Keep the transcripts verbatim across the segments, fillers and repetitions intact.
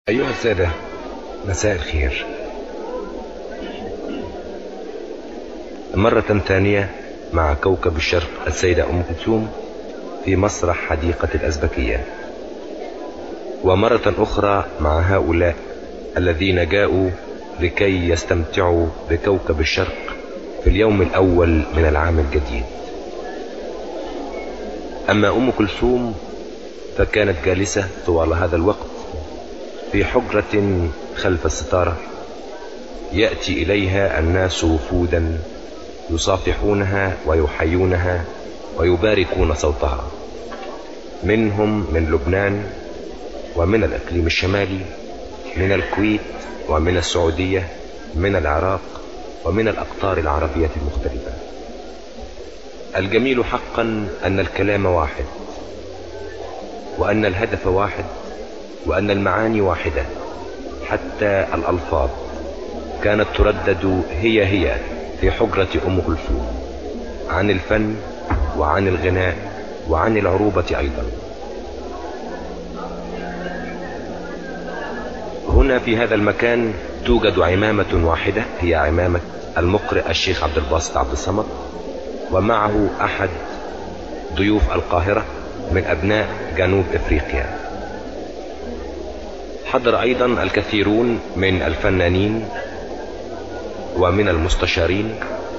أيها السادة، مساء الخير. مرة ثانية مع كوكب الشرق السيدة أم كلثوم في مسرح حديقة الأزبكية، ومرة أخرى مع هؤلاء الذين جاءوا لكي يستمتعوا بكوكب الشرق في اليوم الأول من العام الجديد. أما أم كلثوم فكانت جالسة طوال هذا الوقت في حجرة خلف الستارة، يأتي إليها الناس وفودا يصافحونها ويحيونها ويباركون صوتها، منهم من لبنان ومن الإقليم الشمالي، من الكويت ومن السعودية، من العراق ومن الأقطار العربية المختلفة. الجميل حقا أن الكلام واحد، وأن الهدف واحد، وأن المعاني واحدة، حتى الألفاظ كانت تردد هي هي في حجرة أم كلثوم عن الفن وعن الغناء وعن العروبة أيضا. هنا في هذا المكان توجد عمامة واحدة، هي عمامة المقرئ الشيخ عبد الباسط عبد الصمد، ومعه أحد ضيوف القاهرة من أبناء جنوب إفريقيا. حضر أيضا الكثيرون من الفنانين ومن المستشارين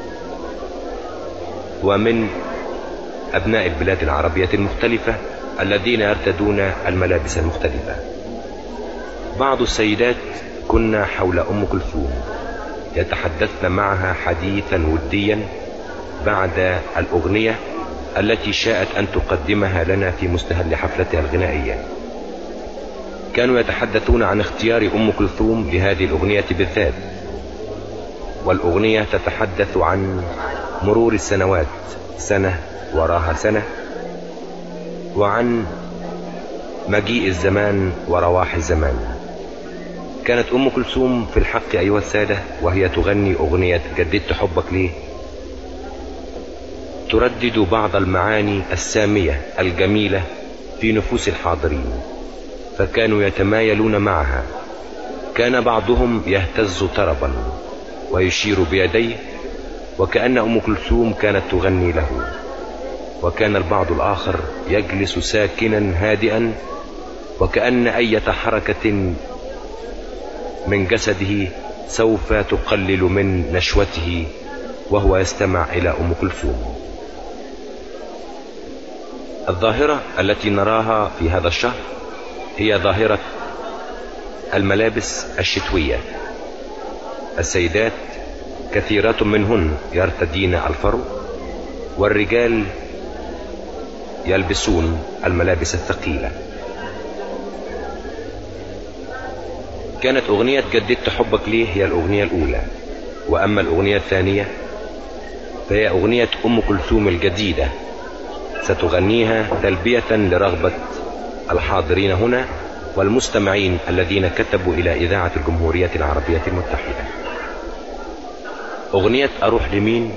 ومن أبناء البلاد العربية المختلفة الذين يرتدون الملابس المختلفة. بعض السيدات كنا حول أم كلثوم يتحدثن معها حديثا وديا بعد الأغنية التي شاءت أن تقدمها لنا في مستهل حفلتها الغنائية. كانوا يتحدثون عن اختيار أم كلثوم لهذه الأغنية بالذات، والأغنية تتحدث عن مرور السنوات، سنة وراها سنة، وعن مجيء الزمان ورواح الزمان. كانت أم كلثوم في الحق أيها السادة وهي تغني أغنية جددت حبك ليه تردد بعض المعاني السامية الجميلة في نفوس الحاضرين، فكانوا يتمايلون معها. كان بعضهم يهتز طربا ويشير بيديه وكأن أم كلثوم كانت تغني له، وكان البعض الآخر يجلس ساكنا هادئا وكأن أي حركة من جسده سوف تقلل من نشوته وهو يستمع إلى أم كلثوم. الظاهرة التي نراها في هذا الشهر هي ظاهرة الملابس الشتوية. السيدات كثيرات منهن يرتدين الفرو، والرجال يلبسون الملابس الثقيلة. كانت أغنية جددت حبك ليه هي الأغنية الأولى، وأما الأغنية الثانية فهي أغنية أم كلثوم الجديدة، ستغنيها تلبية لرغبة الحاضرين هنا والمستمعين الذين كتبوا إلى إذاعة الجمهورية العربية المتحدة. أغنية أروح لمين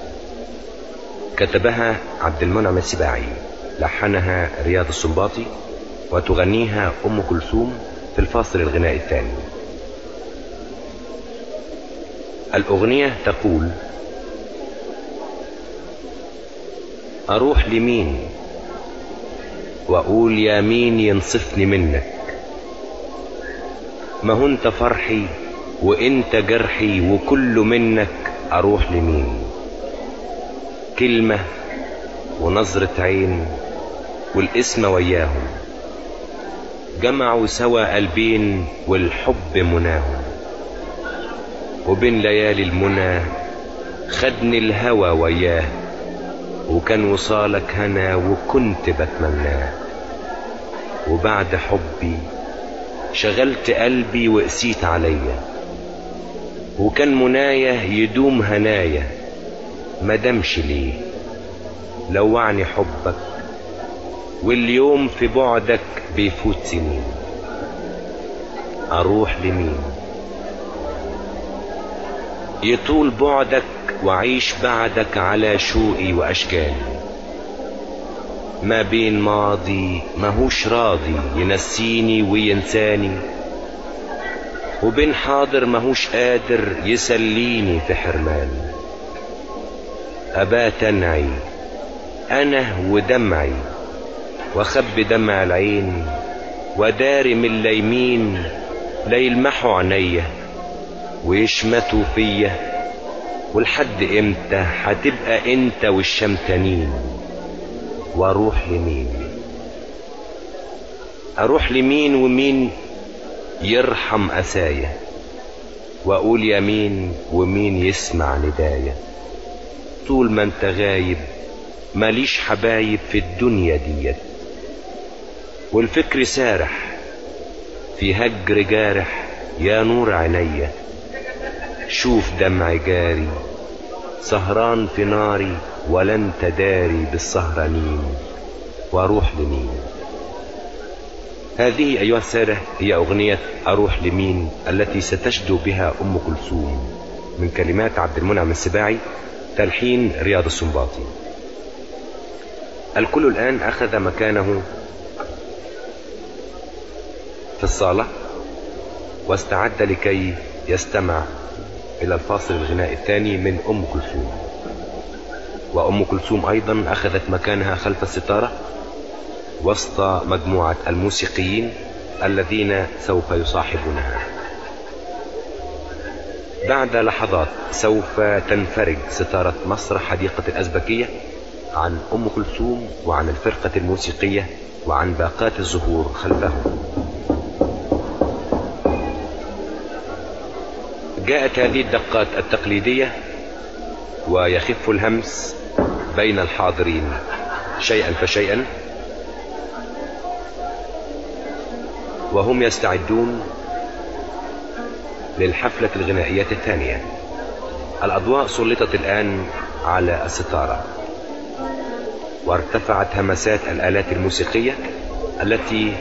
كتبها عبد المنعم السباعي، لحنها رياض السنباطي، وتغنيها أم كلثوم في الفاصل الغنائي الثاني. الأغنية تقول: أروح لمين وأقول يا مين ينصفني منك، ما هو انت فرحي وانت جرحي وكل منك، أروح لمين؟ كلمة ونظرة عين والاسم وياهم، جمعوا سوا قلبين والحب مناهم، وبين ليالي المنى خدني الهوى وياه، وكان وصالك هنا وكنت بتمناه، وبعد حبي شغلت قلبي وقسيت عليا، وكان منايا يدوم هنايا، مدامش ليه لوعني حبك، واليوم في بعدك بيفوت سنين، أروح لمين؟ يطول بعدك وعيش بعدك على شوقي وأشكالي، ما بين ماضي ماهوش راضي ينسيني وينساني، وبين حاضر ماهوش قادر يسليني في حرمان. أبات أنعي أنا ودمعي وخب دمع العين وداري من الليمين ليلمحوا عينيا ويشمتوا فيا، ولحد امتى هتبقى انت والشمتانين؟ واروح لمين؟ اروح لمين ومين يرحم اسايا؟ واقول يمين ومين يسمع ندايا؟ طول ما انت غايب ماليش حبايب في الدنيا ديت، والفكر سارح في هجر جارح يا نور عينيا. شوف دمع جاري سهران في ناري ولا انت داري بالسهرانين، واروح لمين؟ هذه أيها السادة هي أغنية أروح لمين التي ستشدو بها أم كلثوم من كلمات عبد المنعم السباعي، تلحين رياض السنباطي. الكل الآن أخذ مكانه في الصالة واستعد لكي يستمع إلى الفاصل الغنائي الثاني من أم كلثوم. وأم كلثوم أيضا أخذت مكانها خلف الستارة وسط مجموعة الموسيقيين الذين سوف يصاحبونها. بعد لحظات سوف تنفرج ستارة مسرح حديقة الأزبكية عن أم كلثوم وعن الفرقة الموسيقية وعن باقات الزهور خلفهم. جاءت هذه الدقات التقليدية ويخف الهمس بين الحاضرين شيئا فشيئا وهم يستعدون للحفلة الغنائية الثانية. الأضواء سلطت الآن على الستارة وارتفعت همسات الآلات الموسيقية التي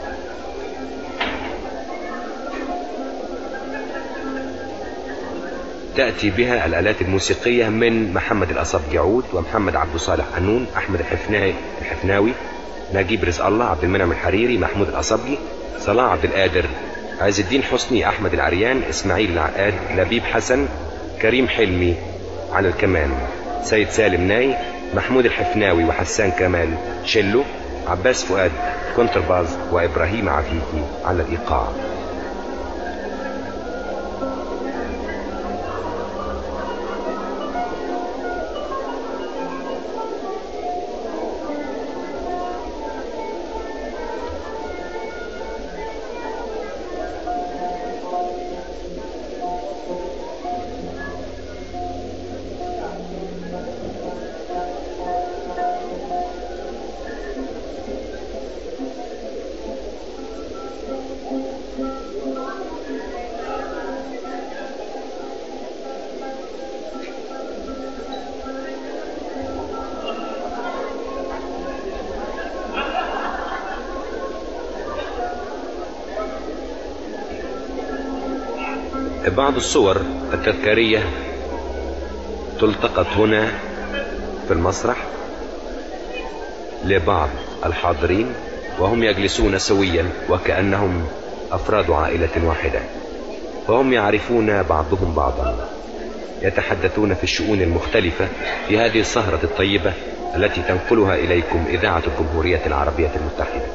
تأتي بها الآلات الموسيقية من محمد الأصبجي عود، ومحمد عبد الصالح قانون، أحمد الحفناوي، نجيب رزق الله، عبد المنعم الحريري، محمود الأصبجي، صلاح عبد القادر، عز الدين حسني، أحمد العريان، إسماعيل العقاد، لبيب حسن، كريم حلمي على الكمان، سيد سالم ناي، محمود الحفناوي وحسان كمال شلو، عباس فؤاد كونترباز، وإبراهيم عفيفي على الإيقاع. بعض الصور التذكارية تلتقط هنا في المسرح لبعض الحاضرين وهم يجلسون سويا وكأنهم أفراد عائلة واحدة، وهم يعرفون بعضهم بعضا، يتحدثون في الشؤون المختلفة في هذه السهرة الطيبة التي تنقلها إليكم إذاعة الجمهورية العربية المتحدة.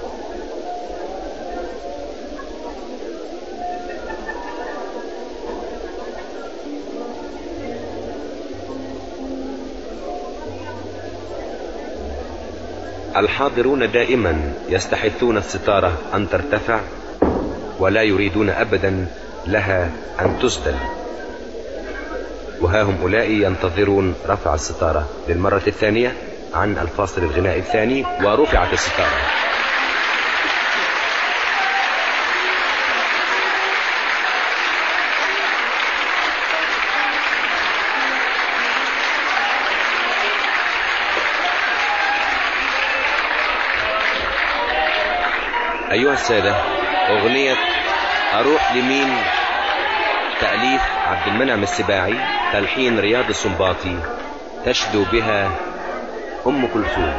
الحاضرون دائما يستحثون الستارة أن ترتفع ولا يريدون أبدا لها أن تسدل، وها هم أولئك ينتظرون رفع الستارة للمرة الثانية عن الفاصل الغنائي الثاني، ورفعت الستارة. أيها السادة، أغنية أروح لمين تأليف عبد المنعم السباعي، تلحين رياض السنباطي، تشدو بها أم كلثوم.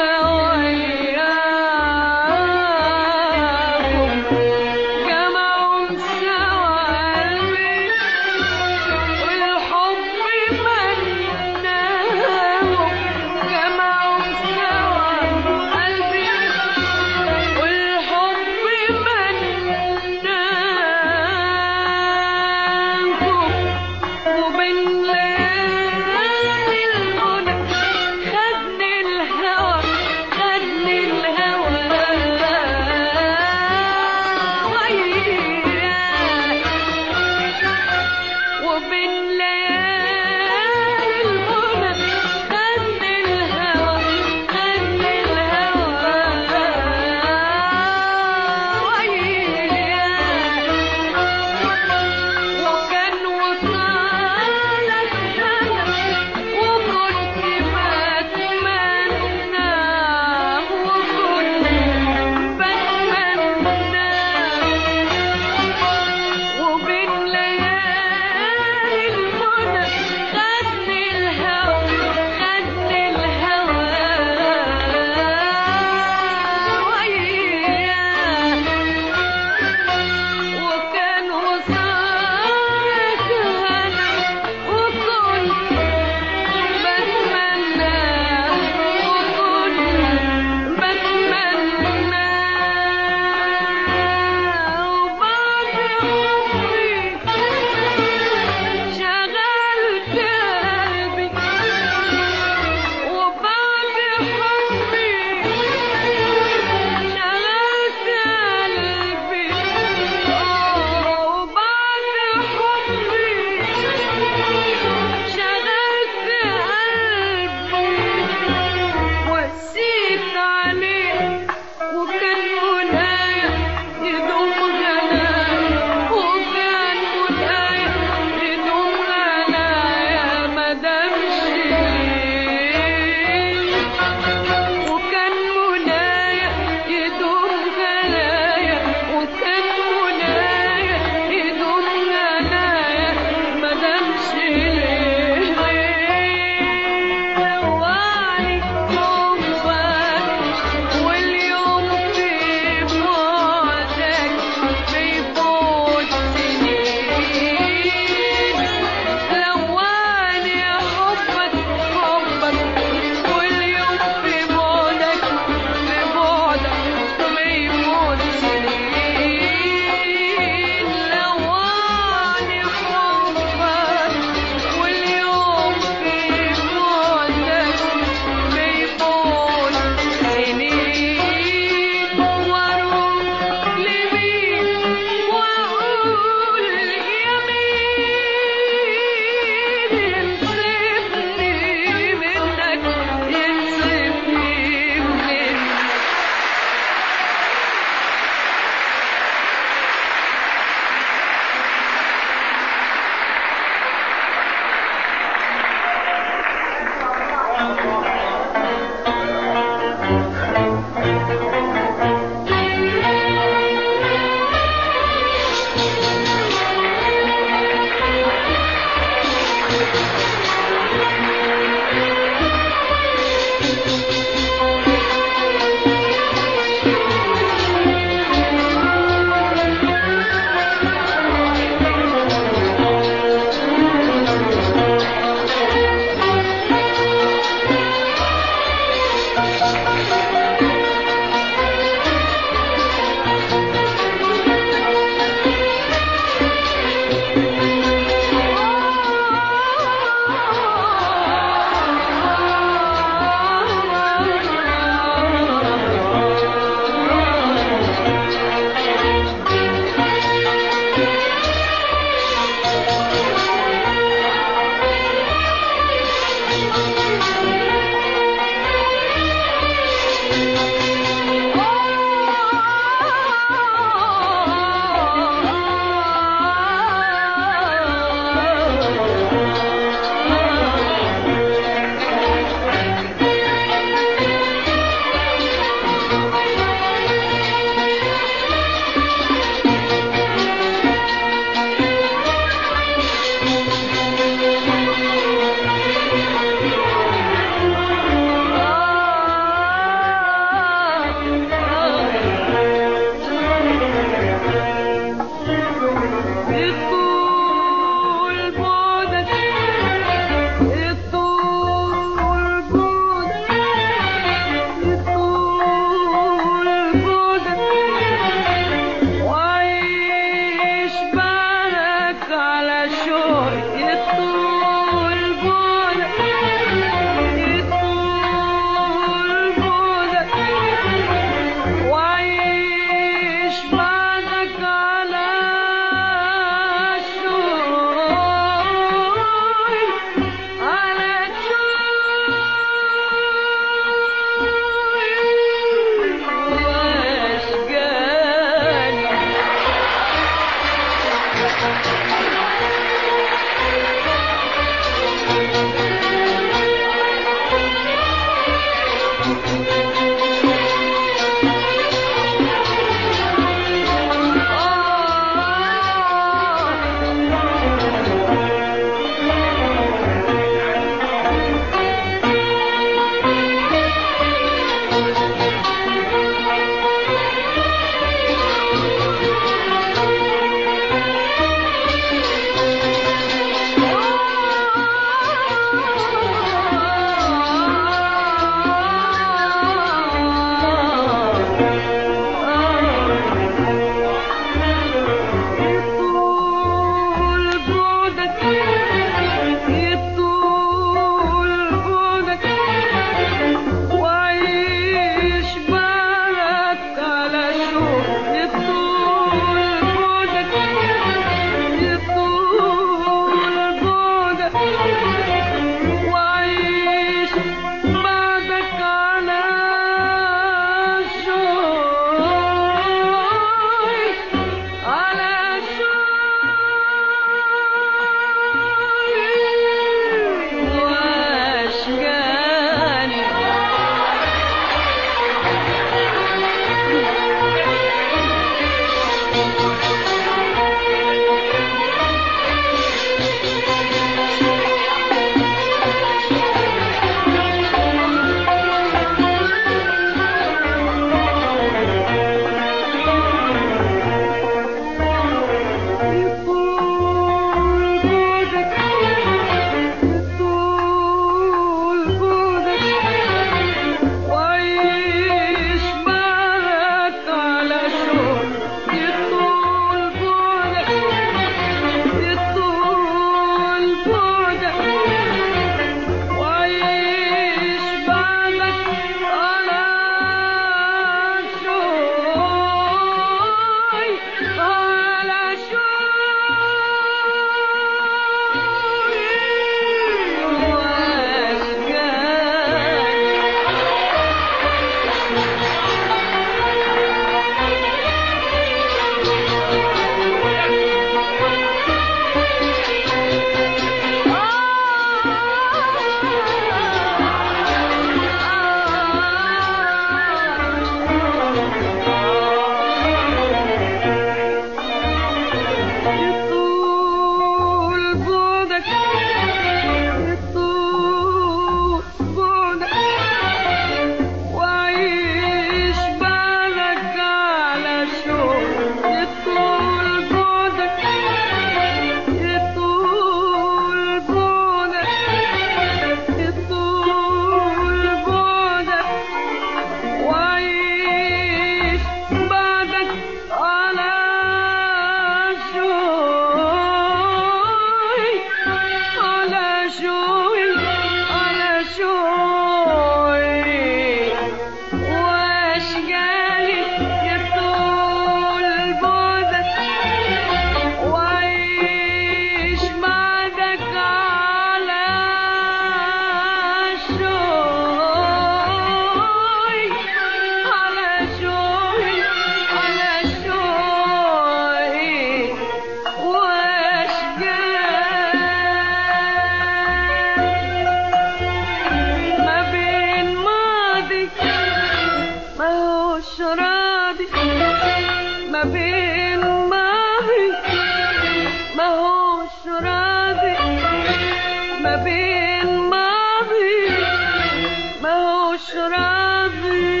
ماضي ما بين ماضي ما هوش راضي ما بين ماضي ما هوش راضي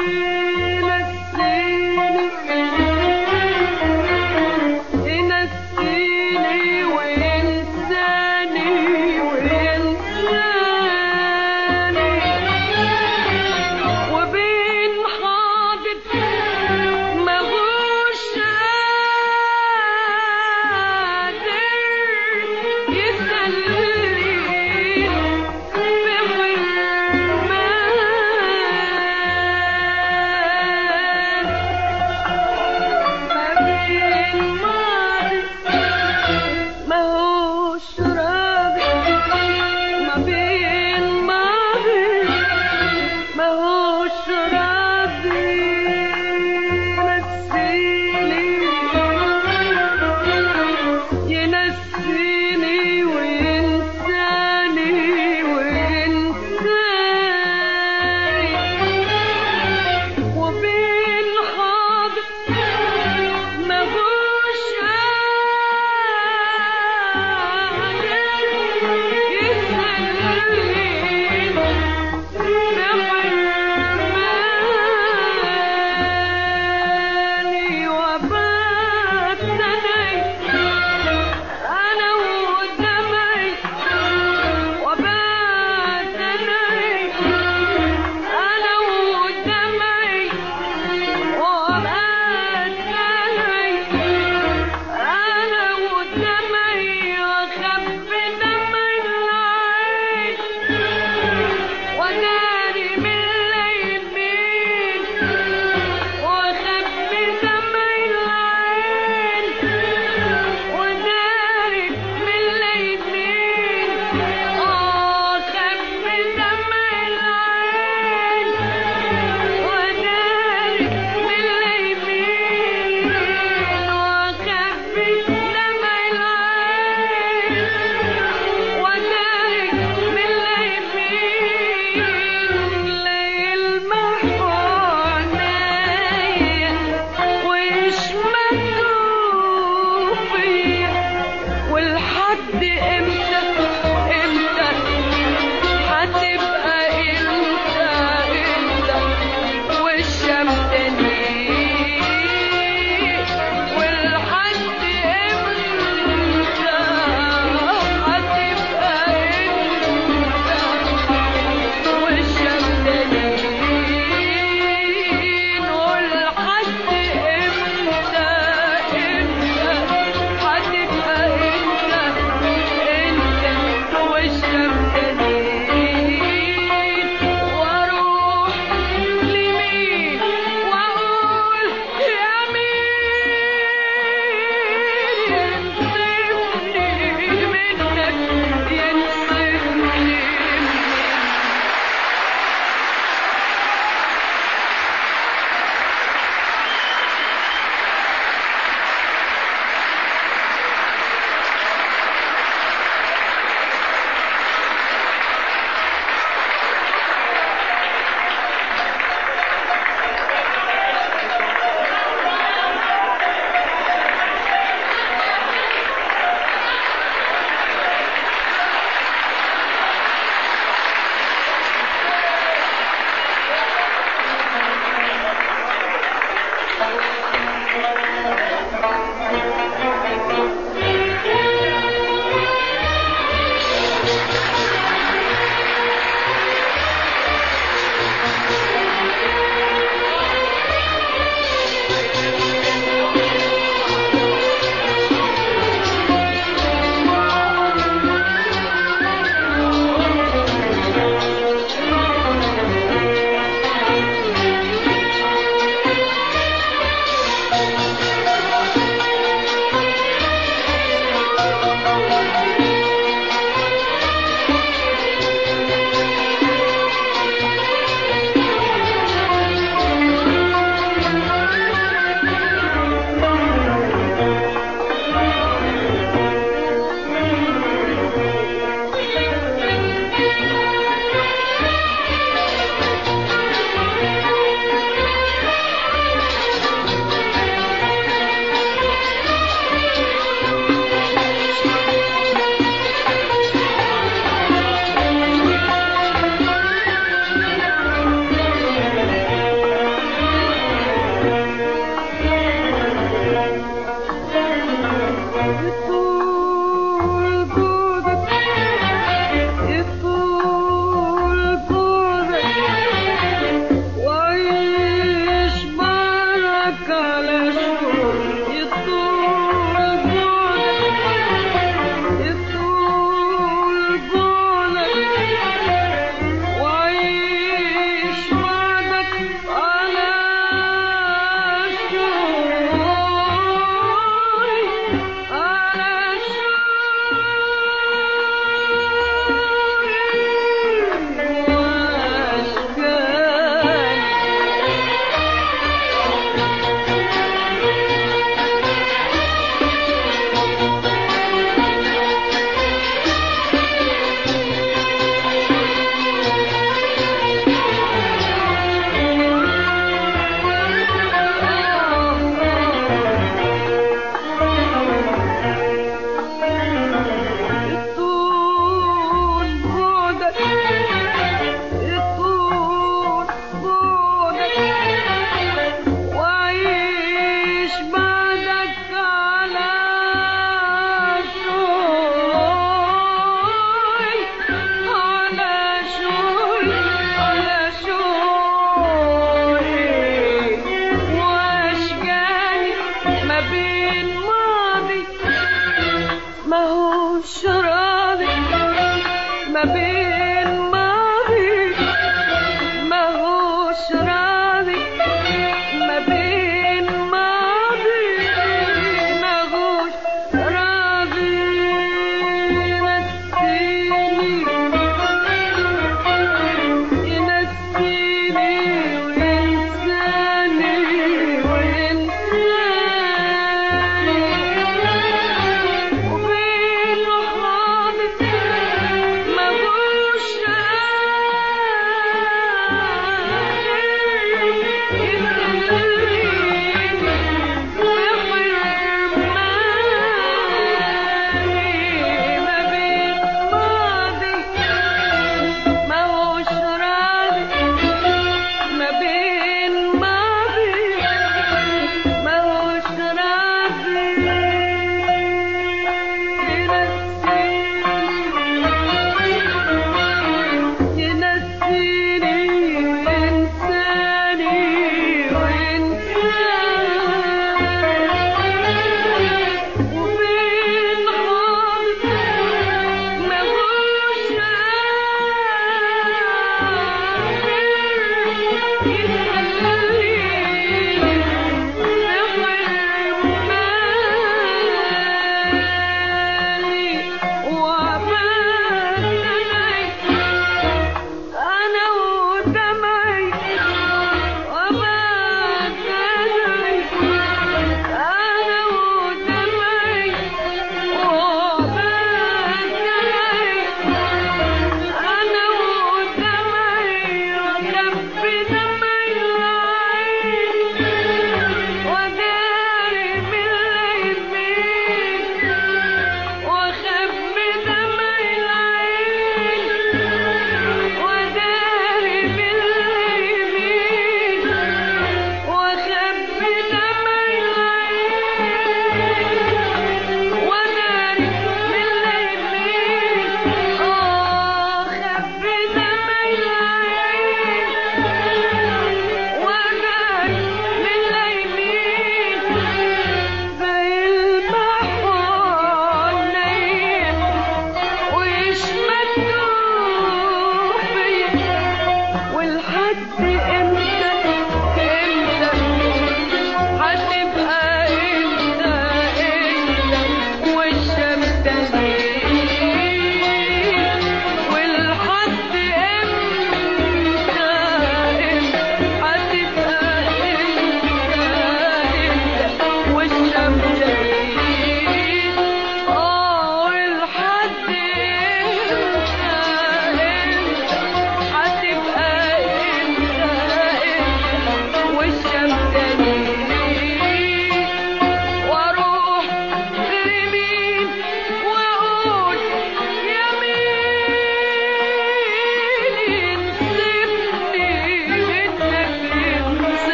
ينسيني وينساني وينساني وبين حاضر ما هوش قادر يسليني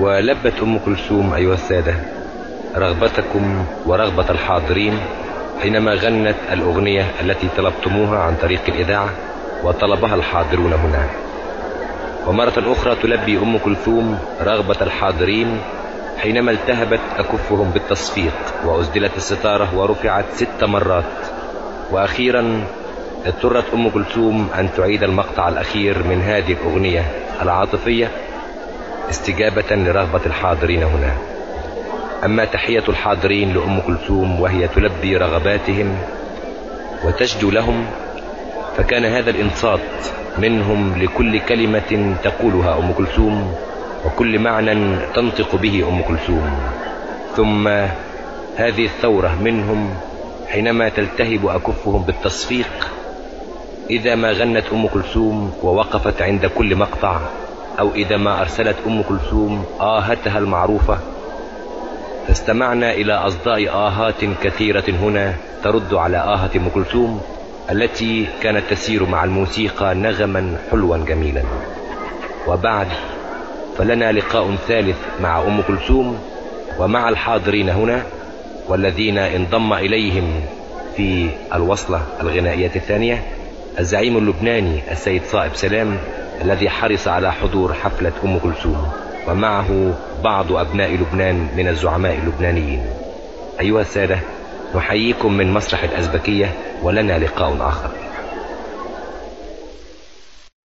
ولبت أم كلثوم أيها السادة رغبتكم ورغبة الحاضرين حينما غنت الأغنية التي طلبتموها عن طريق الإذاعة وطلبها الحاضرون هنا. ومرة أخرى تلبي أم كلثوم رغبة الحاضرين حينما التهبت أكفهم بالتصفيق وأسدلت الستارة ورفعت ست مرات. وأخيرا اضطرت أم كلثوم أن تعيد المقطع الأخير من هذه الأغنية العاطفية استجابة لرغبة الحاضرين هنا. أما تحية الحاضرين لأم كلثوم وهي تلبي رغباتهم وتشجو لهم، فكان هذا الإنصات منهم لكل كلمة تقولها أم كلثوم وكل معنى تنطق به أم كلثوم. ثم هذه الثورة منهم حينما تلتهب أكفهم بالتصفيق إذا ما غنت أم كلثوم ووقفت عند كل مقطع، أو إذا ما أرسلت أم كلثوم آهتها المعروفة، فاستمعنا إلى أصداء آهات كثيرة هنا ترد على آهة أم كلثوم التي كانت تسير مع الموسيقى نغما حلوا جميلا. وبعد فلنا لقاء ثالث مع أم كلثوم ومع الحاضرين هنا، والذين انضم إليهم في الوصلة الغنائية الثانية الزعيم اللبناني السيد صائب سلام الذي حرص على حضور حفلة أم كلثوم، ومعه بعض أبناء لبنان من الزعماء اللبنانيين. أيها السادة، نحييكم من مسرح الأزبكية، ولنا لقاء آخر.